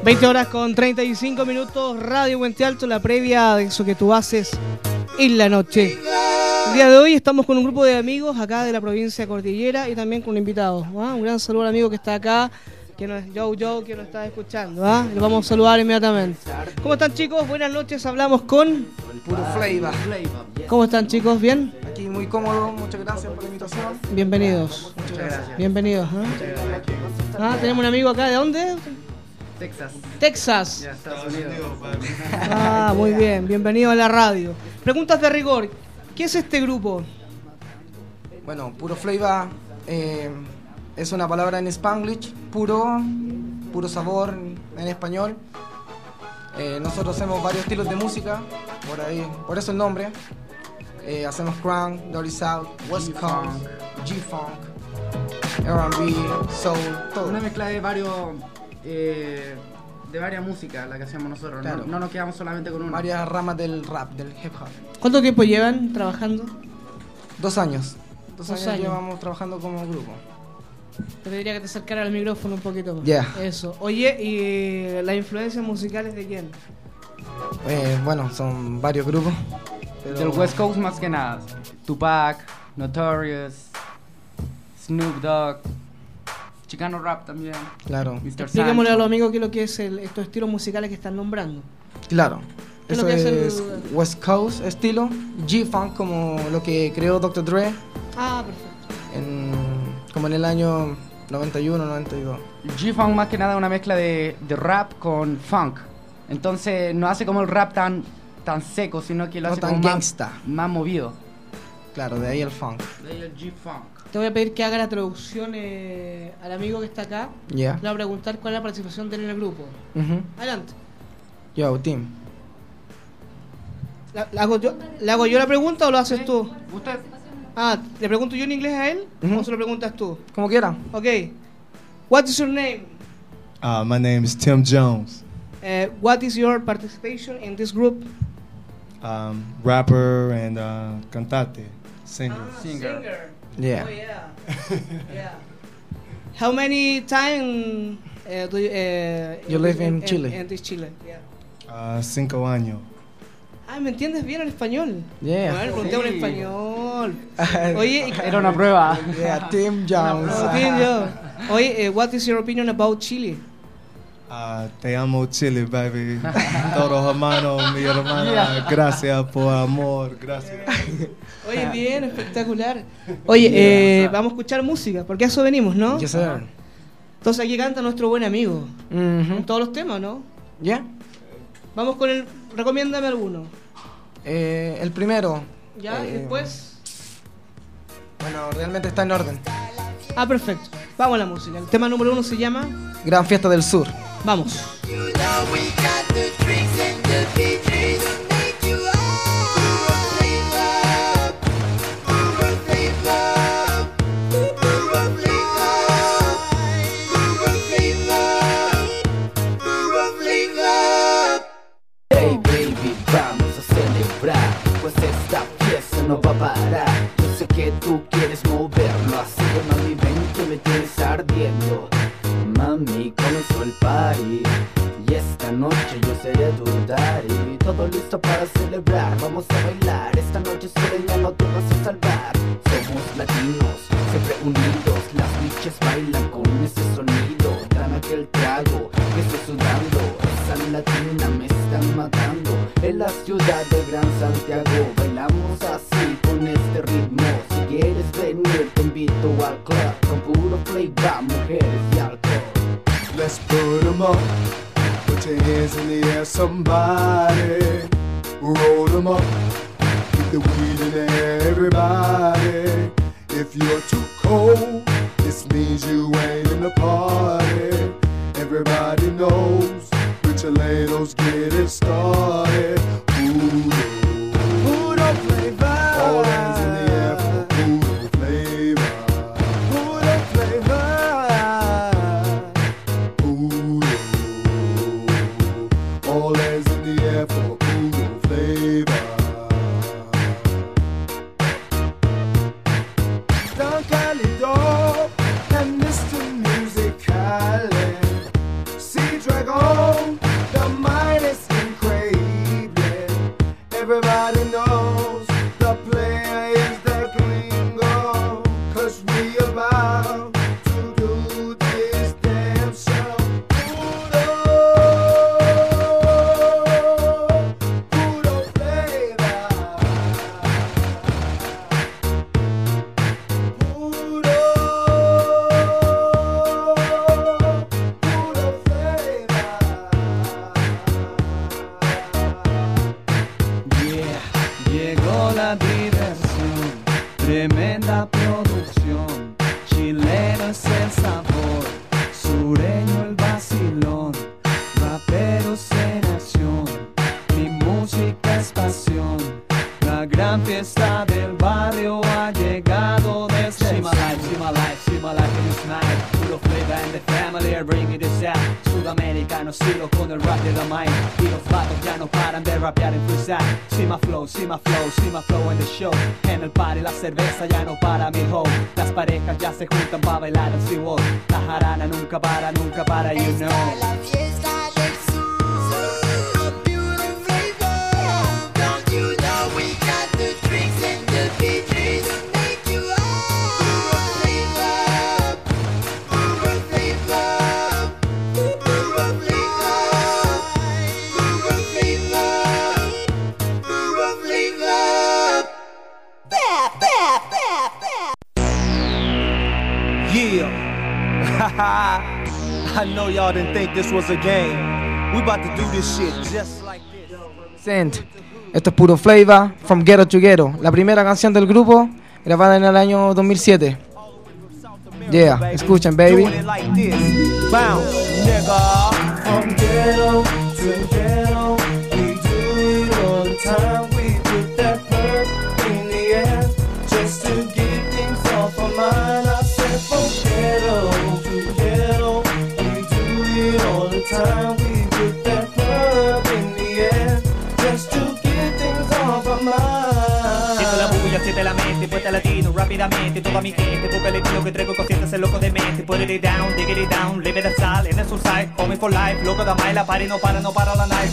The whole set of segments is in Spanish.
20 horas con 35 minutos, Radio Puente Alto, la previa de eso que tú haces en la noche. El día de hoy estamos con un grupo de amigos acá de la provincia de Cordillera y también con un invitado. Un gran saludo al amigo que está acá, que no es Joe, que nos está escuchando. Lo vamos a saludar inmediatamente. ¿Cómo están, chicos? Buenas noches, hablamos con... Puro Flavor. ¿Cómo están, chicos? ¿Bien? Aquí muy cómodo, muchas gracias por la invitación. Bienvenidos. Muchas gracias. Bienvenidos. Tenemos un amigo acá, ¿de dónde? Texas. Ya, Estados Unidos. Muy bien, bienvenido a la radio. Preguntas de rigor, ¿qué es este grupo? Bueno, Puro Flavor es una palabra en Spanglish, puro sabor en español. Nosotros hacemos varios estilos de música, por eso el nombre. Hacemos crunk, dirty south, west coast, G-funk, R&B, soul, todo. Una mezcla de varias músicas la que hacemos nosotros. Claro. No nos quedamos solamente con una. Varias ramas del rap, del hip hop. ¿Cuánto tiempo llevan trabajando? 2 años. Dos Dos años años. llevamos trabajando como grupo. Te diría que te acercara al micrófono un poquito más. Ya. Eso. Oye, ¿y las influencias musicales de quién? Bueno, son varios grupos. Pero Del West Coast más que nada. Tupac, Notorious, Snoop Dogg, Chicano Rap también. Claro, Mr. Expliquémosle a Sancho. los amigos qué es lo que es estos estilos musicales que están nombrando. claro. ¿Qué es lo Eso que hace es el- West Coast estilo, G-Funk como lo que creó Dr. Dre Perfecto. como en el año 91, 92. G-Funk más que nada es una mezcla de rap con funk. Entonces no hace como el rap tan seco, sino que lo No hace tan como gangsta. más movido. Claro, de ahí el funk. De ahí el G-Funk. Te voy a pedir que haga la traducción al amigo que está acá. Ya. Le voy a preguntar cuál es la participación de él en el grupo. Ujú. Adelante. Yo, team. ¿Le hago yo la pregunta o lo haces tú? ¿Usted? ¿Le pregunto yo en inglés a él Ujú. o se lo preguntas tú? Como quiera. Ok. What is your name? My name is Tim Jones, What is your participation in this group? rapper and cantante, singer. Singer. Yeah. Oh, yeah. Yeah. How many time do You live in Chile? In this Chile, yeah. 5 años. ¿Me entiendes bien el español? Yeah. Bueno, preguntémosle en Sí. español. Oye, Era una prueba. Yeah, Tim Jones. Oye, what is your opinion about Chile? Te amo Chile, baby. Todos hermanos, mi hermana, gracias por amor, gracias. Oye, bien, espectacular. Oye, vamos a escuchar música, porque a eso venimos, ¿no? Yes, sir. Entonces aquí canta nuestro buen amigo. Mhm. En todos los temas, ¿no? Yeah. Vamos con el... Recomiéndame alguno. El primero. ¿Ya? Y después... Bueno, realmente está en orden. Perfecto. Vamos a la música. El tema número 1 se llama... Gran Fiesta del Sur. Vamos. Hey baby, vamos a celebrar, pues esta fiesta no va a parar. Yo sé que tú quieres moverlo, así que mami ven que me tienes ardiendo. Mami, comenzó el party y esta noche yo seré tu daddy. Todo listo para celebrar, vamos a bailar. Esta noche sureña te vas a salvar. Somos latinos, siempre unidos. Las bichas bailan con ese sonido. Dame aquel trago que estoy sudando. Esa latina me están matando. En la ciudad de Gran Santiago bailamos así con este ritmo. Si quieres venir te invito al club con puro flavor, mujeres y alcohol. Let's put 'em up. Put your hands in the air, somebody. Roll 'em up. Keep the weed in the air, everybody. If you're too cold, this means you ain't in the party. Everybody knows. Put your ladles, get it started. Puro flavor. All hands in the air for puro flavor. Puro flavor. Puro. All hands in the air for puro flavor. Don Calido and Mr. Musical. Sea Dragon. here, bring it out. Sudamericano estilo con el rap de la main. Y los vatos ya no paran de rapear en freestyle. See my flow, see my flow, see my flow en the show. En el party la cerveza ya no para mi hoe. Las parejas ya se juntan para bailar el SeaWorld. La jarana nunca para, you know. La fiesta del sur, pure flavor. Don't you know we got the drinks and the beaches to make you pure flavor, pure flavor, pure flavor, pure flavor, pure flavor. Bap, bap, bap, bap. Yeah. I know y'all didn't think this was a game. We about to do this shit just like this. Sent. Esto es Puro Flava, From Ghetto to Ghetto. La primera canción del grupo, grabada en el año 2007. Yeah, escuchen, baby. Doing it like this. Bounce, nigga. From ghetto to ghetto, we do it all the time. We put that perk in the air just to get things off our mind. I said from ghetto to ghetto, we do it all the time. We put that perk in the air just to get things off our mind. Siento la bulla, siente la mente, puesta latino rápidamente. Toda mi gente busca el estilo que traigo consciente, ser loco de mente. Put it down, dig it down, live it aside, en el suicide, homie for life. Loco da mai, la party no para la night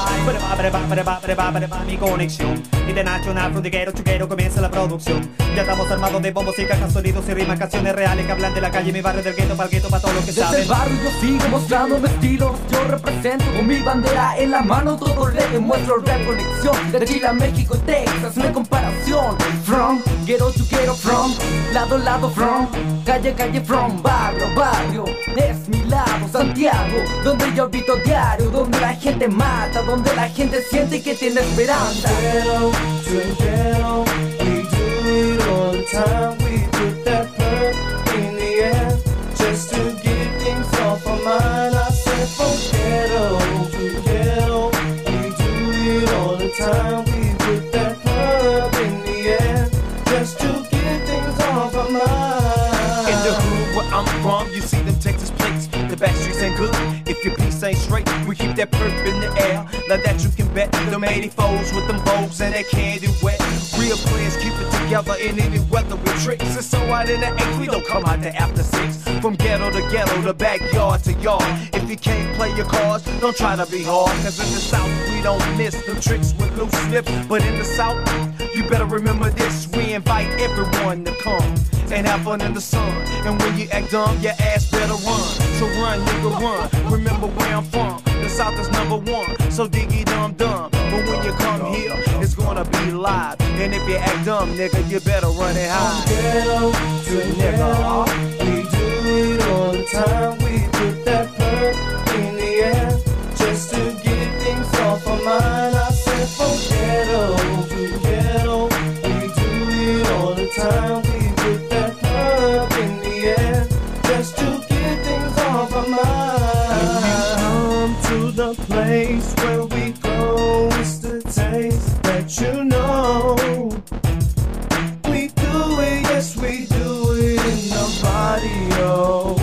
ride. Prepara mi conexión. International, from the ghetto to ghetto, comienza la producción. Ya estamos armados de bombos y cajas, sonidos y rimas, canciones reales que hablan de la calle, mi barrio del gueto, para todos los que Desde saben. el barrio yo sigo mostrando mi estilo. Yo represento con mi bandera en la mano. Todo le demuestro rap conexión. De Chile a México y Texas, no hay comparación. From ghetto to ghetto, from lado a lado, from calle a calle, from barrio a barrio. Es mi lado, Santiago, donde yo habito diario. Donde la gente mata, donde la gente siente que tiene esperanza. Ghetto to ghetto, we do it all the time. We put that perk in the air just to get things off our mind. I said from ghetto to ghetto, we do it all the time. We put that perk in the air just to get things off our mind. In the hood where I'm from, you see them Texas plates. The back streets ain't good if your piece ain't straight. We keep that perp in the air, like that you can bet. Them 84s with them bows and that candy wet. Real players keep it together in any weather with tricks. It's so out in the 8, we don't come out to after 6. From ghetto to ghetto, the backyard to yard. If you can't play your cards, don't try to be hard. Cause in the South, we don't miss them tricks with loose lips. But in the South, you better remember this. We invite everyone to come and have fun in the sun. And when you act dumb, your ass better run. So run, nigga, run. Remember where I'm from. The South is #1, so diggy dum dum. But when you come here, it's gonna be live. And if you act dumb, nigga, you better run it high. Ghetto to ghetto, we do it all the time. We put that perk in the air just to get things off our mind. I said from ghetto to ghetto, we do it all the time. We put that perk in the air just to get things off our mind. When you come to the place where we go, it's the taste that you know. We do it, yes we do it in the barrio.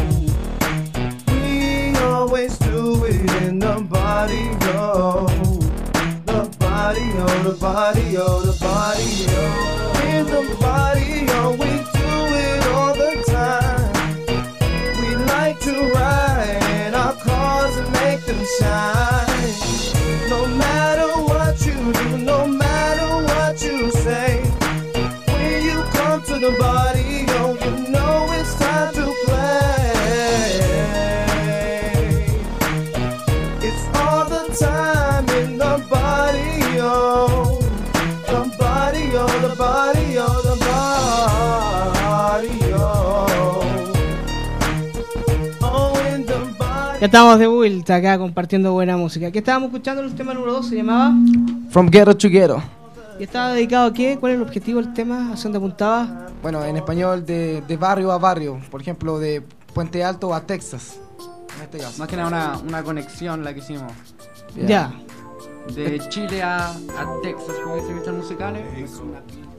We always do it in the barrio. The barrio, the barrio, the barrio. In the barrio, we do it all the time. We like to ride in our cars and make them shine. No matter what you do, no matter what you say, when you come to the barrio, you know it's time to play. It's all the time in the barrio. The barrio, the barrio, the barrio. Oh, in the barrio. Ya estamos de vuelta acá compartiendo buena música. ¿Qué estábamos escuchando? El tema número 2 se llamaba. From Ghetto to Ghetto. ¿Y estaba dedicado a qué? ¿Cuál es el objetivo del tema? ¿Hacia dónde apuntaba? Bueno, en español de barrio a barrio. Por ejemplo, de Puente Alto a Texas. En este caso. Más que nada una conexión la que hicimos. Ya. De Chile a Texas, como dicen vistas musicales.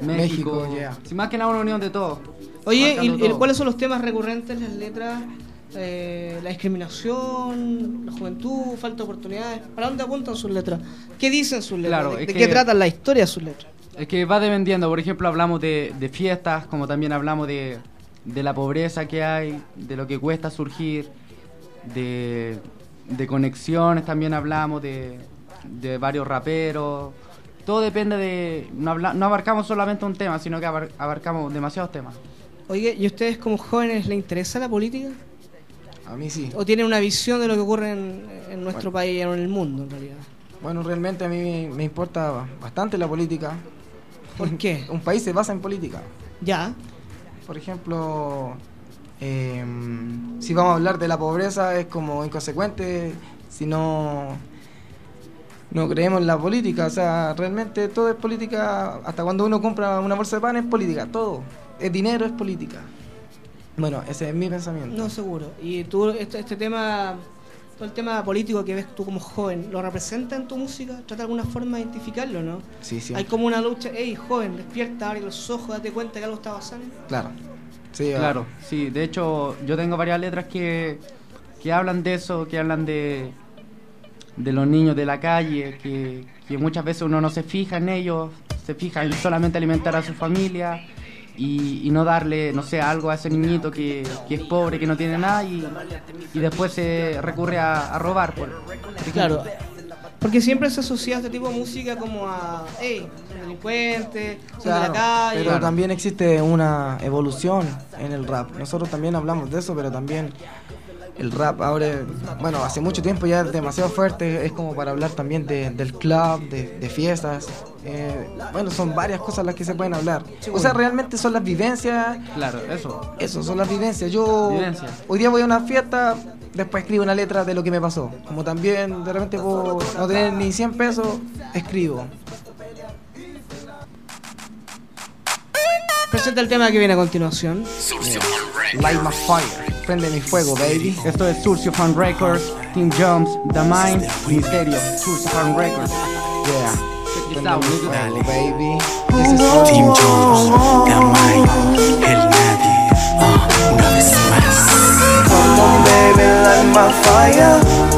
México, yeah. Sí, más que nada una unión de todo. Oye, Marcando ¿y todo. cuáles son los temas recurrentes, las letras? la discriminación, la juventud, falta de oportunidades. ¿Para dónde apuntan sus letras? ¿Qué dicen sus letras? Claro, ¿De es qué que- tratan la historia de sus letras? Es que va dependiendo, por ejemplo, hablamos de fiestas, como también hablamos de la pobreza que hay, de lo que cuesta surgir, de conexiones, también hablamos de varios raperos. Todo depende de... No abarcamos solamente un tema, sino que abarcamos demasiados temas. Oye, ¿y ustedes como jóvenes les interesa la política? A mí sí. ¿O tienen una visión de lo que ocurre en nuestro país o en el mundo en realidad? Bueno, realmente a mí me importa bastante la política. ¿Por qué? Un país se basa en política. Ya. Por ejemplo, si vamos a hablar de la pobreza, es como inconsecuente si no creemos en la política. O sea, realmente todo es política. Hasta cuando uno compra una bolsa de pan es política. Todo. Es dinero, es política. Bueno, ese es mi pensamiento. No, seguro. Y tú, este tema, todo el tema político que ves tú como joven, ¿lo representa en tu música? ¿Trata de alguna forma de identificarlo, no? Sí, sí. Hay como una lucha, hey, joven, despierta, abre los ojos, date cuenta que algo está pasando. Claro. Sí, Claro, sí. De hecho, yo tengo varias letras que hablan de eso, que hablan de los niños de la calle, que muchas veces uno no se fija en ellos, se fija en solamente alimentar a su familia y no darle, no sé, algo a ese niñito que es pobre, que no tiene nada y después se recurre a robar. Por ejemplo. Claro. Porque siempre se asocia este tipo de música como a, hey, son delincuentes, son de la Claro, calle. pero también existe una evolución en el rap. Nosotros también hablamos de eso, pero también el rap ahora, bueno, hace mucho tiempo ya es demasiado fuerte, es como para hablar también del club, de fiestas. Bueno, son varias cosas las que se pueden hablar. O sea, realmente son las vivencias. Claro, eso. Eso, son las vivencias. Yo Vivencias. hoy día voy a una fiesta, después escribo una letra de lo que me pasó. Como también de repente puedo no tener ni 100 pesos, escribo. Presenta el tema que viene a continuación. Light my fire, prende mi fuego, baby. Esto es Surcio Fan Records, Team Jumps, The Mind, Misterio, Surcio Fan Records. Yeah. Check this Prende out, mi nigga. fuego, baby. This is Team Jones, The Mind, el nadie, una vez más. Come on, baby, light my fire,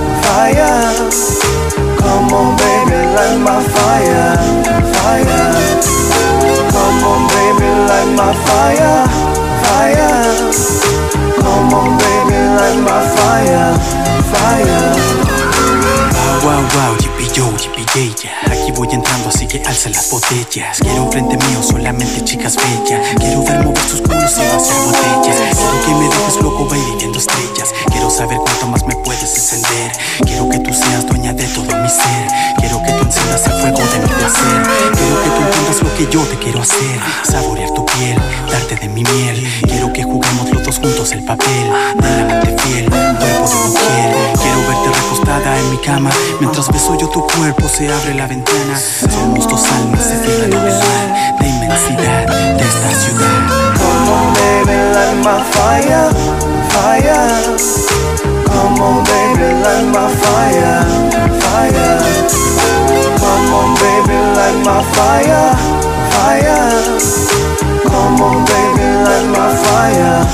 fire. Come on, baby, light my fire, fire. Come on, baby, light my fire, fire. Come on, baby, light my fire, fire. Wow, wow, yippee yo, yippee yeah. Aquí voy entrando, así que alza las botellas. Quiero enfrente mío solamente chicas bellas. Quiero ver mover sus culos y vaciar botellas. Quiero que me dejes loco, baby, viendo estrellas. Quiero saber cuánto más me puedes encender. Quiero que tú seas dueña de todo mi ser. Quiero que tú enciendas el fuego de mi placer. Quiero que tú entiendas lo que yo te quiero hacer. Saborear tu piel, darte de mi miel. Quiero que juguemos los dos juntos el papel de la mente fiel, cuerpo de mujer. Quiero verte recostada en mi cama. Mientras beso yo tu cuerpo se abre la ventana. Somos dos almas, se fija lo visual. La inmensidad de esta ciudad. Come on, baby, light my fire, fire. Come on, baby, light my fire, fire. Come on, baby, light my fire, fire. Come on, baby, light my fire,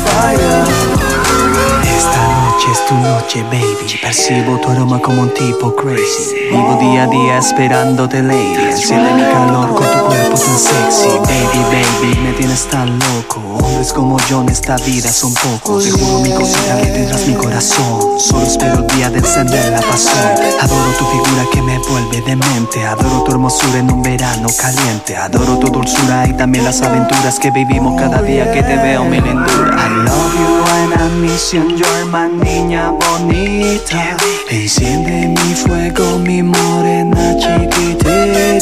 fire. Esta noche es tu noche, baby. Percibo tu aroma como un tipo crazy. Vivo día a día esperándote, lady. Enciende mi calor con tu cuerpo tan sexy. Baby, baby, me tienes tan loco. Hombres como yo en esta vida son pocos. Te juro mi cosita que tendrás mi corazón. Solo espero el día de encender la pasión. Adoro tu figura que me vuelve demente. Adoro tu hermosura en un verano caliente. Adoro tu dulzura y también las aventuras que vivimos cada día que te veo, mi lindura. I love you and I miss you, you're my niña bonita. Enciende mi fuego, mi morena chiquitita.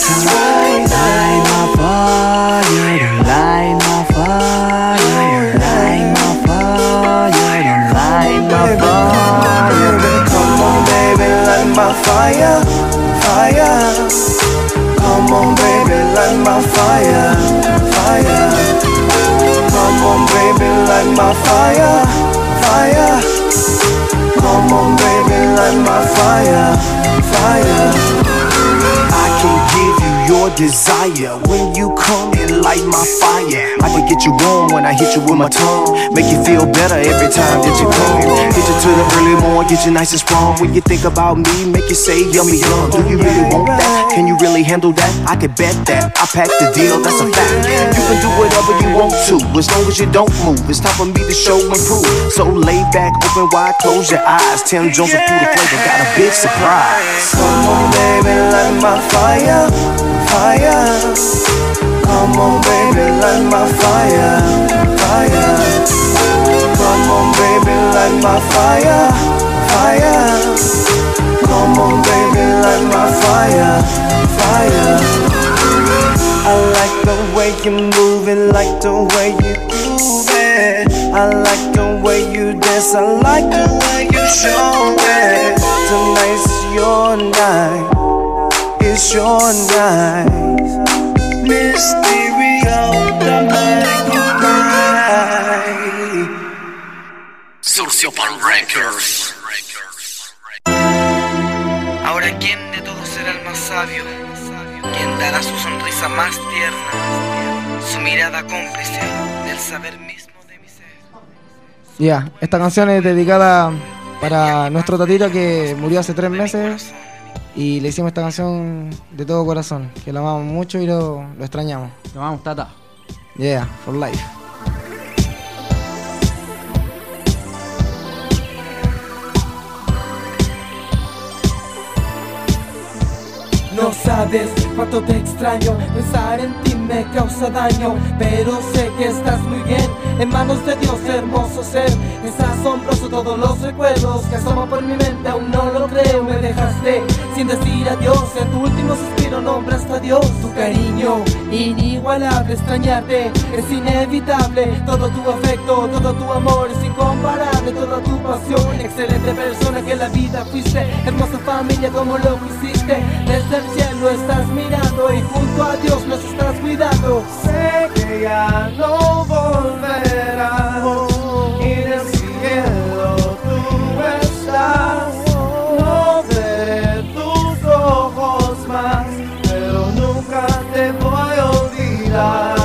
Light my fire, light my fire, light my fire, light my fire. Come on, baby, light my fire, fire. Come on, baby, light my fire, fire. Come on, baby, light my fire, fire. Come on, baby, light my fire, fire. I can give you your more desire. When you come and light my fire, I can get you warm when I hit you with my tongue. Make you feel better every time that you come. Get you to the early morning, get you nice and strong. When you think about me, make you say yummy yum. Do you really want that? Can you really handle that? I can bet that. I pack the deal, that's a fact. You can do whatever you want to, as long as you don't move. It's time for me to show and prove. So lay back, open wide, close your eyes. Tim Jones and Peter Flavor got a big surprise. Come on, baby, light my fire, fire. Come on, baby, light my fire, fire. Come on, baby, light my fire, fire. Come on, baby, light my fire, fire. I like the way you move it, like the way you groove it. I like the way you dance, I like the way you show it. Tonight's your night, it's your night. Mysterio, the mighty night. Sociopan Records. Ahora quién de todos será el más sabio, quién dará su sonrisa más tierna, su mirada cómplice del saber mismo de mi ser. Ya, esta canción es dedicada para nuestro tatito que murió hace 3 meses y le hicimos esta canción de todo corazón, que lo amamos mucho y lo extrañamos. Lo amamos, tata. Yeah, for life. No sabes cuánto te extraño, pensar en ti me causa daño, pero sé que estás muy bien, en manos de Dios, hermoso ser. Es asombroso todos los recuerdos que asoman por mi mente, aún no lo creo. Me dejaste sin decir adiós, en tu último suspiro nombraste a Dios. Tu cariño inigualable, extrañarte es inevitable. Todo tu afecto, todo tu amor es incomparable, toda tu pasión. Excelente persona que la vida fuiste, hermosa familia como lo hiciste. Desde el cielo estás mirando y junto a Dios nos estás cuidando. Sé que ya no volverás y en el cielo tú estás. No veré tus ojos más, pero nunca te voy a olvidar.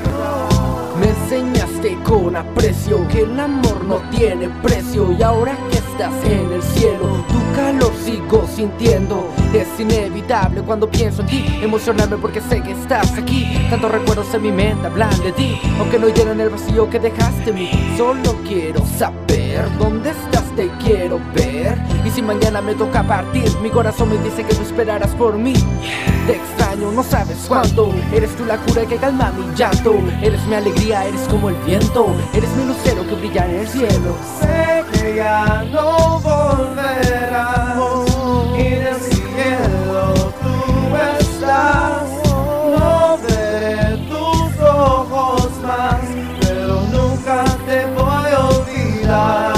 Me enseñaste con aprecio que el amor no tiene precio, y ahora que estás en el cielo, tu calor sigo sintiendo. Es inevitable cuando pienso en ti, emocionarme porque sé que estás aquí. Tantos recuerdos en mi mente hablan de ti, aunque no llenan el vacío que dejaste en mí. Solo quiero saber dónde estás, te quiero ver. Y si mañana me toca partir, mi corazón me dice que tú esperarás por mí. Te extraño, no sabes cuánto. Eres tú la cura que calma mi llanto. Eres mi alegría, eres como el viento. Eres mi lucero que brilla en el cielo. Sé que ya no volverás y en el cielo tú estás. No veré tus ojos más, pero nunca te voy a olvidar.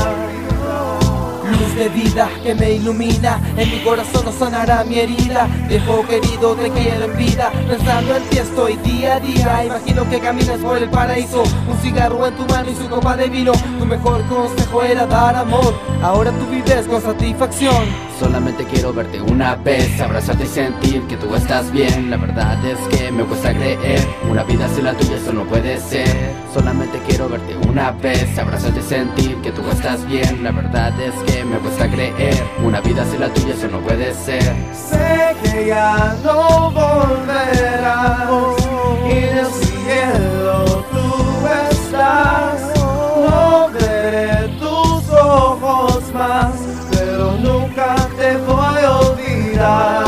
Luz de vida que me ilumina, en mi corazón no sanará mi herida. Viejo querido, te quiero en vida, pensando en ti estoy día a día. Imagino que caminas por el paraíso, un cigarro en tu mano y su copa de vino. Tu mejor consejo era dar amor, ahora tú vives con satisfacción. Solamente quiero verte una vez, abrazarte y sentir que tú estás bien. La verdad es que me cuesta creer, una vida sin la tuya eso no puede ser. Solamente quiero verte una vez, abrazarte y sentir que tú estás bien. La verdad es que me cuesta creer, una vida sin la tuya eso no puede ser. Sé que ya no volverás y en el cielo tú estás. No veré tus ojos más, pero nunca te voy a olvidar.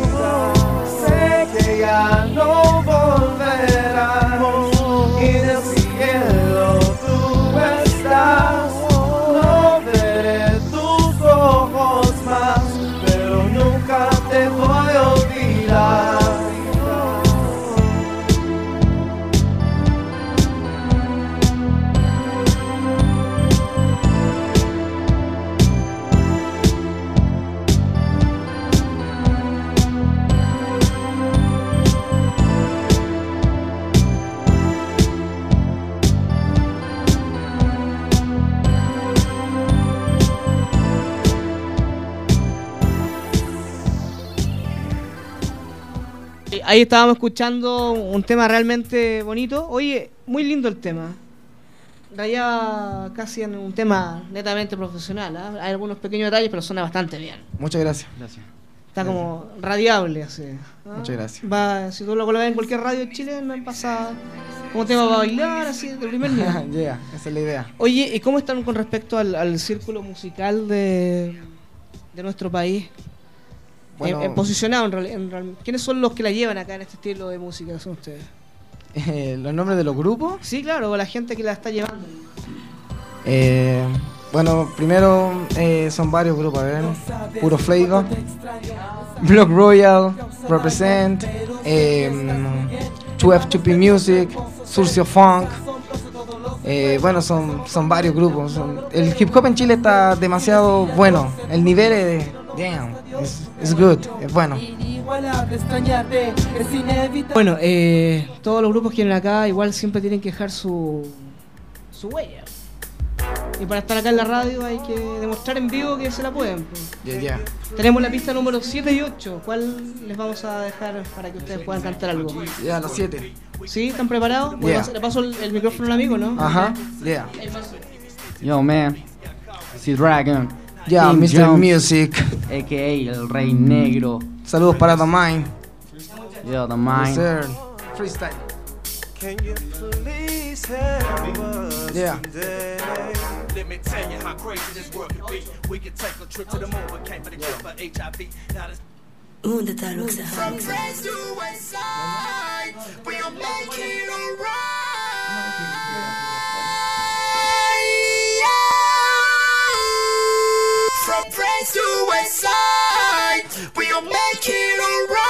Sé que ya no volverás y en el cielo tú estás. No veré tus ojos más, pero nunca te voy a olvidar. Ahí estábamos escuchando un tema realmente bonito. Oye, muy lindo el tema. Raya casi en un tema netamente profesional, ¿eh? Hay algunos pequeños detalles, pero suena bastante bien. Muchas gracias. Está como radiable así. ¿Ah? Muchas gracias. Va, si tú lo colocas en cualquier radio de Chile, me pasa como tema para bailar, así, de primer nivel. Yeah, esa es la idea. Oye, ¿y cómo están con respecto al círculo musical de nuestro país? Bueno, Posicionado en real. ¿Quiénes son los que la llevan acá en este estilo de música? ¿Son ustedes? ¿Los nombres de los grupos? Sí, claro, o la gente que la está llevando. Bueno, primero son varios grupos, a ver. Puro Flavor, Block Royal, Represent, 2F2P Music, Surcio Funk. Bueno, son varios grupos. El hip hop en Chile está demasiado bueno. El nivel es damn, es good, es bueno. Bueno, todos los grupos que vienen acá igual siempre tienen que dejar su huella. Y para estar acá en la radio hay que demostrar en vivo que se la pueden. Yeah. Tenemos la pista número 7 y 8. ¿Cuál les vamos a dejar para que ustedes puedan cantar algo? Ya, los 7. ¿Sí? ¿Están preparados? Yeah. Le paso el micrófono al amigo, ¿no? Ajá, yeah. Yo, man. C-Dragon. Yeah, King Mr. Jones, Music. a.k.a. el Rey Negro. Saludos para The Mind. Yo, The Yes, Mind. sir. Freestyle. Can you please help us Yeah. today? Let me tell you how crazy this world can be. We can take a trip to the moon, but can't for the cure for HIV. Now this From France to West Side, we'll make it alright. From France to West Side, we'll make it alright.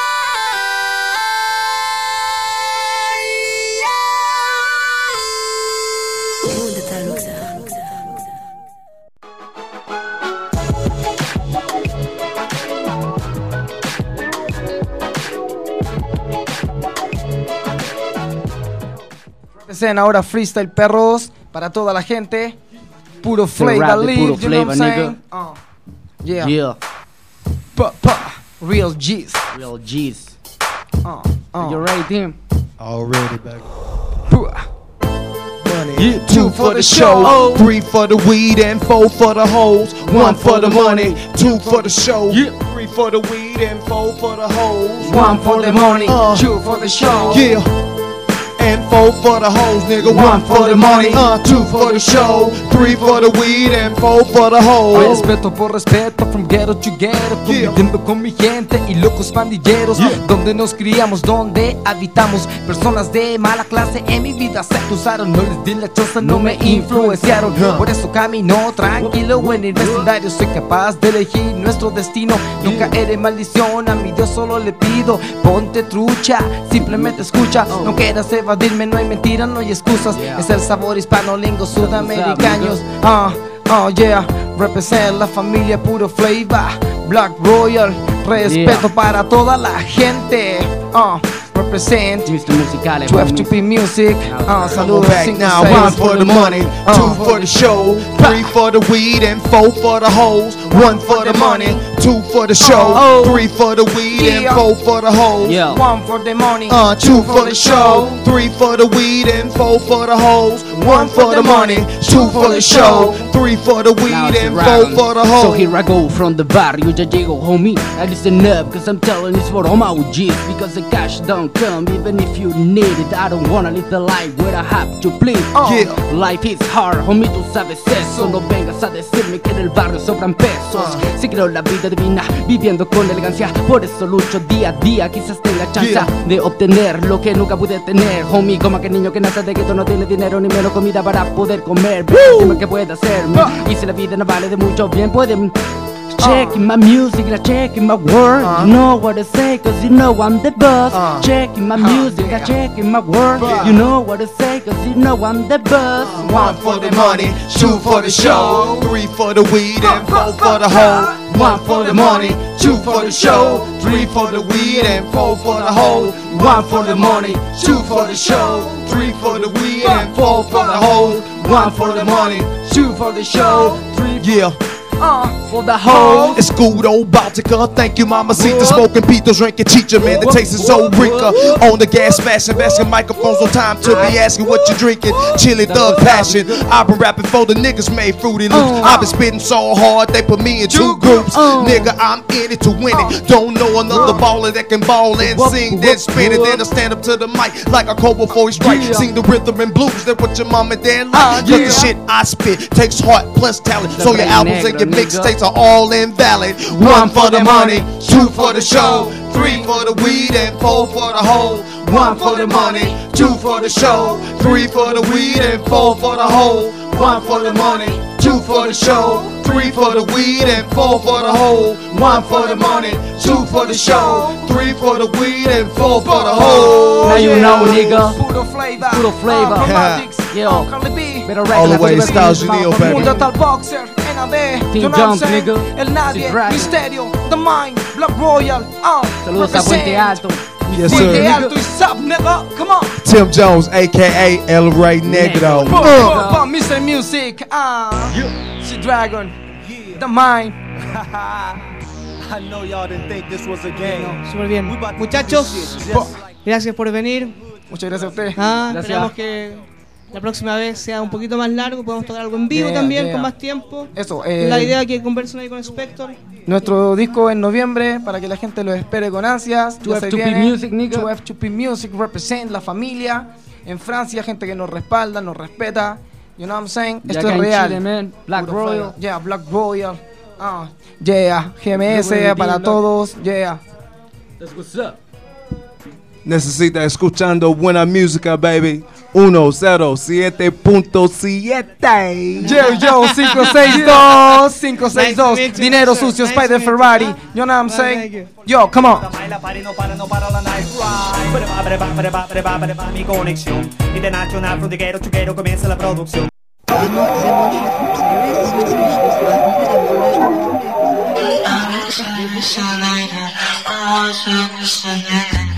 Empecen ahora freestyle, perros, para toda la gente. Puro rap flavor, de leave, puro you know what I'm flavor, saying? Yeah. Yeah. Real G's. Real G's. You ready, Tim? Already back. Yeah, 2 for the show, 3 for the weed, and 4 for the hoes. 1 for the money, 2 for the show, 3 for the weed, and 4 for the hoes. 1 for the money, 2 for the show. Yeah. And 4 for the hoes, nigga. 1 for the money, 2 for the show, 3 for the weed, and 4 for the hoes. Respeto por respeto, from ghetto to ghetto, conviviendo con mi gente y locos pandilleros, donde nos criamos, donde habitamos, personas de mala clase en mi vida se cruzaron, no les di la chance, no me influenciaron, por eso camino tranquilo en el vecindario, soy capaz de elegir nuestro destino, no caeré en maldición, a mi Dios solo le pido, ponte trucha, simplemente escucha, no quieras evadirme, no hay mentira, no hay excusas, es el sabor hispano, lingo sudamericanos, yeah, represent la familia Puro Flavor, Black Royal, respeto para toda la gente, represent Mr. Musicales, 2F2P Music, saludos back now. 1 for the money, 2 for the show, 3 for the weed, and 4 for the hoes. 1 for the money, 2 for the show, 3 for the weed, and 4 for the hoes. 1 for the money, 2 for the show, 3 for the weed, and 4 for the hoes. 1 for the money, 2 for the show, 3 for the weed, and 4 for the hoes. So here I go from the barrio, ya llego, homie. I listen up, cause I'm telling this for all my OGs. Because the cash don't come, even if you need it. I don't wanna live the life where I have to bleed. Life is hard, homie, tú sabes eso. No vengas a decirme que en el barrio sobran pesos. Si quiero la vida divina, viviendo con elegancia. Por eso lucho día a día, quizás tenga chance de obtener lo que nunca pude tener. Homie, como aquel niño que nace de gueto, no tiene dinero ni menos comida para poder comer. Dime qué puede hacerme. Y si la vida no vale de mucho, bien pueden checking my music, like checking my word. You know what I say, cause you know I'm the boss. Checking my music, like checking my word. You know what I say, cause you know I'm the boss. 1 for the money, 2 for the show, 3 for the weed, and 4 for the hoe. 1 for the money, 2 for the show, 3 for the weed, and 4 for the hoe. 1 for the money, 2 for the show, 3 for the weed, and 4 for the hoe. 1 for the money, 2 for the show, 3. Yeah. For the whole. It's good old Baltica. Thank you, Mama Sita. Smoking Pito, drinking Chicha, man. The taste is so rica. On the gas, smashing microphones on time to be asking what you drinking. Chili thug passion. I've been rapping for the niggas made Fruity Loops. I've been spitting so hard they put me in two groups. Nigga, I'm in it to win it. Don't know another baller that can ball and sing, then spin it, then I stand up to the mic like a cold before he strike. Sing the rhythm and blues that what your mom and dad like. Cause the shit I spit takes heart plus talent. So your albums and your mixtapes are all invalid. 1 for the money, 2 for the show, 3 for the weed and 4 for the hoe. 1 for the money, 2 for the show, 3 for the weed and 4 for the hoe. 1 for the money, 2 for the show, 3 for the weed and 4 for the hoe. 1 for the money, 2 for the show, 3 for the weed and 4 for the hoe. Now you know, nigga. Puro flavor. Puro flavor. Yo, Carly B. Better All the way, Styles Junio, baby. Mundo tal boxer, NAB, Team Jump, nigga. El Nadie, Dragon. Misterio, The Mind, Black Royal. Saludos a Puente Alto. Yes, Puente sir. Alto y Sub, nigga. Come on. Tim Jones, aka El Rey Negro. Mr. Music. Dragon, The Mind. I know y'all didn't think this was a game. Súper bien. Muchachos, gracias por venir. Muchas gracias a ustedes. Esperamos que la próxima vez sea un poquito más largo, podemos tocar algo en vivo también con más tiempo. Eso, la idea es que conversen ahí con Spector. Nuestro disco en noviembre para que la gente lo espere con ansias. 2F2P Music, nigga. 2F2P Music represent la familia. En Francia, gente que nos respalda, nos respeta. You know what I'm saying? Ya Esto acá es en real. Chile, man. Black Puro Royal. fire. Yeah, Black Royal. Yeah, GMS para todos. Yeah. That's what's up. Necesita escuchando buena música, baby. 107.7. Yo, 562, 562. Dinero sucio, Spider Ferrari. You know what I'm saying? Yo, come on. Mi conexión internacional, from the ghetto to ghetto comienza la producción. I'm